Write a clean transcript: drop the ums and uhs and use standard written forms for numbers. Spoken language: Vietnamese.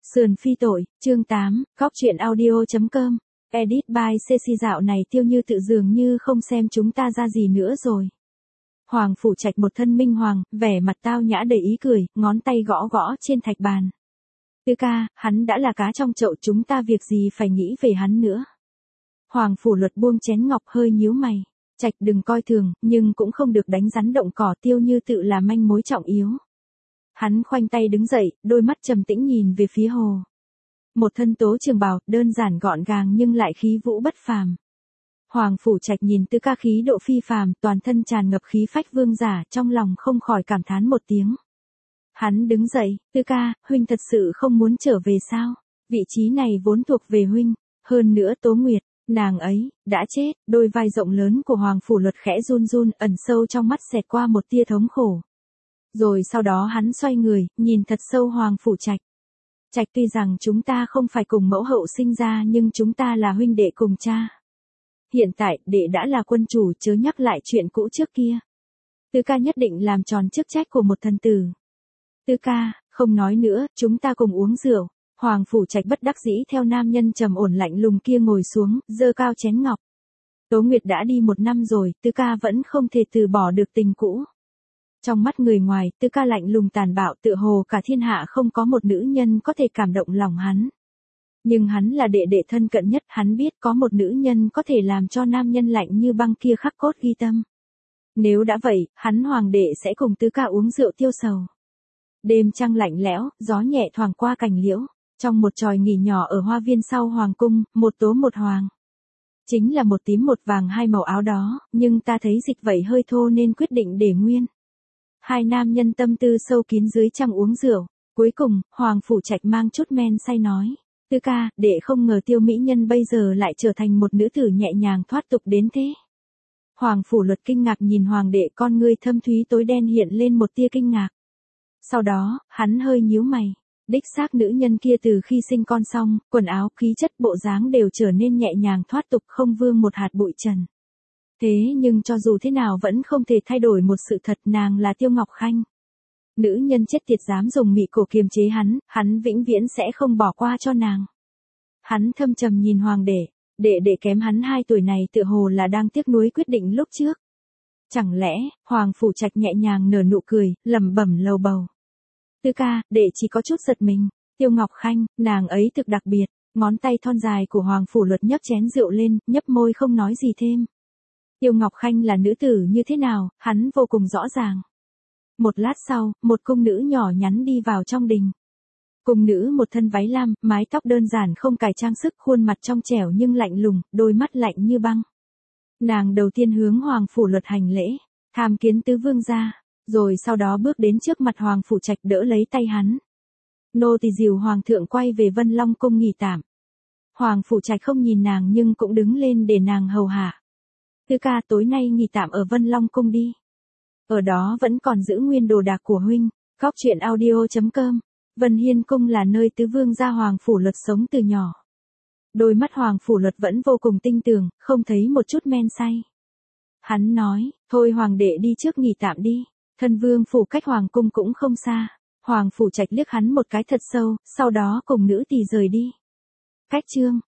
Sườn phi tội, chương 8, góc truyện audio.com, edit by Ceci. Dạo này Tiêu Như Tự dường như không xem chúng ta ra gì nữa rồi. Hoàng Phủ Trạch một thân minh hoàng, vẻ mặt tao nhã đầy ý cười, ngón tay gõ gõ trên thạch bàn. Tư ca, hắn đã là cá trong chậu, chúng ta việc gì phải nghĩ về hắn nữa. Hoàng Phủ Luật buông chén ngọc hơi nhíu mày. Trạch đừng coi thường, nhưng cũng không được đánh rắn động cỏ. Tiêu Như Tự là manh mối trọng yếu. Hắn khoanh tay đứng dậy, đôi mắt trầm tĩnh nhìn về phía hồ. Một thân tố trường bào, đơn giản gọn gàng nhưng lại khí vũ bất phàm. Hoàng Phủ Trạch nhìn Tư ca khí độ phi phàm, toàn thân tràn ngập khí phách vương giả, trong lòng không khỏi cảm thán một tiếng. Hắn đứng dậy, Tư ca, huynh thật sự không muốn trở về sao? Vị trí này vốn thuộc về huynh, hơn nữa Tố Nguyệt, nàng ấy, đã chết. Đôi vai rộng lớn của Hoàng Phủ Luật khẽ run run, ẩn sâu trong mắt xẹt qua một tia thống khổ. Rồi sau đó hắn xoay người, nhìn thật sâu Hoàng Phủ Trạch. Trạch, tuy rằng chúng ta không phải cùng mẫu hậu sinh ra nhưng chúng ta là huynh đệ cùng cha. Hiện tại, đệ đã là quân chủ, chớ nhắc lại chuyện cũ trước kia. Tư ca nhất định làm tròn chức trách của một thần tử. Tư ca, không nói nữa, chúng ta cùng uống rượu. Hoàng Phủ Trạch bất đắc dĩ theo nam nhân trầm ổn lạnh lùng kia ngồi xuống, giơ cao chén ngọc. Tố Nguyệt đã đi 1 năm rồi, Tư ca vẫn không thể từ bỏ được tình cũ. Trong mắt người ngoài, Tư ca lạnh lùng tàn bạo, tựa hồ cả thiên hạ không có một nữ nhân có thể cảm động lòng hắn. Nhưng hắn là đệ đệ thân cận nhất, hắn biết có một nữ nhân có thể làm cho nam nhân lạnh như băng kia khắc cốt ghi tâm. Nếu đã vậy, hắn hoàng đệ sẽ cùng Tư ca uống rượu tiêu sầu. Đêm trăng lạnh lẽo, gió nhẹ thoảng qua cành liễu, trong một chòi nghỉ nhỏ ở hoa viên sau hoàng cung, một tố một hoàng. Chính là một tím một vàng, hai màu áo đó, nhưng ta thấy dịch vậy hơi thô nên quyết định để nguyên. Hai nam nhân tâm tư sâu kín dưới trăng uống rượu. Cuối cùng, Hoàng Phủ Trạch mang chút men say nói. Tư ca, đệ không ngờ Tiêu mỹ nhân bây giờ lại trở thành một nữ tử nhẹ nhàng thoát tục đến thế. Hoàng Phủ Luật kinh ngạc nhìn hoàng đệ, con ngươi thâm thúy tối đen hiện lên một tia kinh ngạc. Sau đó, hắn hơi nhíu mày. Đích xác nữ nhân kia từ khi sinh con xong, quần áo, khí chất, bộ dáng đều trở nên nhẹ nhàng thoát tục, không vương một hạt bụi trần. Thế nhưng cho dù thế nào vẫn không thể thay đổi một sự thật, nàng là Tiêu Ngọc Khanh. Nữ nhân chết tiệt dám dùng mị cổ kiềm chế hắn vĩnh viễn sẽ không bỏ qua cho nàng. Hắn thâm trầm nhìn hoàng đệ kém hắn 2 tuổi này tựa hồ là đang tiếc nuối quyết định lúc trước. Chẳng lẽ, Hoàng Phủ Trạch nhẹ nhàng nở nụ cười, lẩm bẩm lầu bầu. Tư ca, đệ chỉ có chút giật mình. Tiêu Ngọc Khanh, nàng ấy thực đặc biệt. Ngón tay thon dài của Hoàng Phủ Luật nhấc chén rượu lên, nhấp môi không nói gì thêm. Tiêu Ngọc Khanh là nữ tử như thế nào, hắn vô cùng rõ ràng. Một lát sau, một cung nữ nhỏ nhắn đi vào trong đình. Cung nữ một thân váy lam, mái tóc đơn giản không cài trang sức, khuôn mặt trong trẻo nhưng lạnh lùng, đôi mắt lạnh như băng. Nàng đầu tiên hướng Hoàng Phủ Luật hành lễ, tham kiến tứ vương gia, rồi sau đó bước đến trước mặt Hoàng Phủ Trạch đỡ lấy tay hắn. Nô tỳ dìu hoàng thượng quay về Vân Long cung nghỉ tạm. Hoàng Phủ Trạch không nhìn nàng nhưng cũng đứng lên để nàng hầu hạ. Tư ca, tối nay nghỉ tạm ở Vân Long cung đi. Ở đó vẫn còn giữ nguyên đồ đạc của huynh. Góc truyện audio.com. Vân Hiên cung là nơi tứ vương gia Hoàng Phủ Luật sống từ nhỏ. Đôi mắt Hoàng Phủ Luật vẫn vô cùng tinh tường, không thấy một chút men say. Hắn nói, thôi hoàng đệ đi trước nghỉ tạm đi. Thân vương phủ cách hoàng cung cũng không xa. Hoàng Phủ Trạch liếc hắn một cái thật sâu, sau đó cùng nữ tỳ rời đi. Cách chương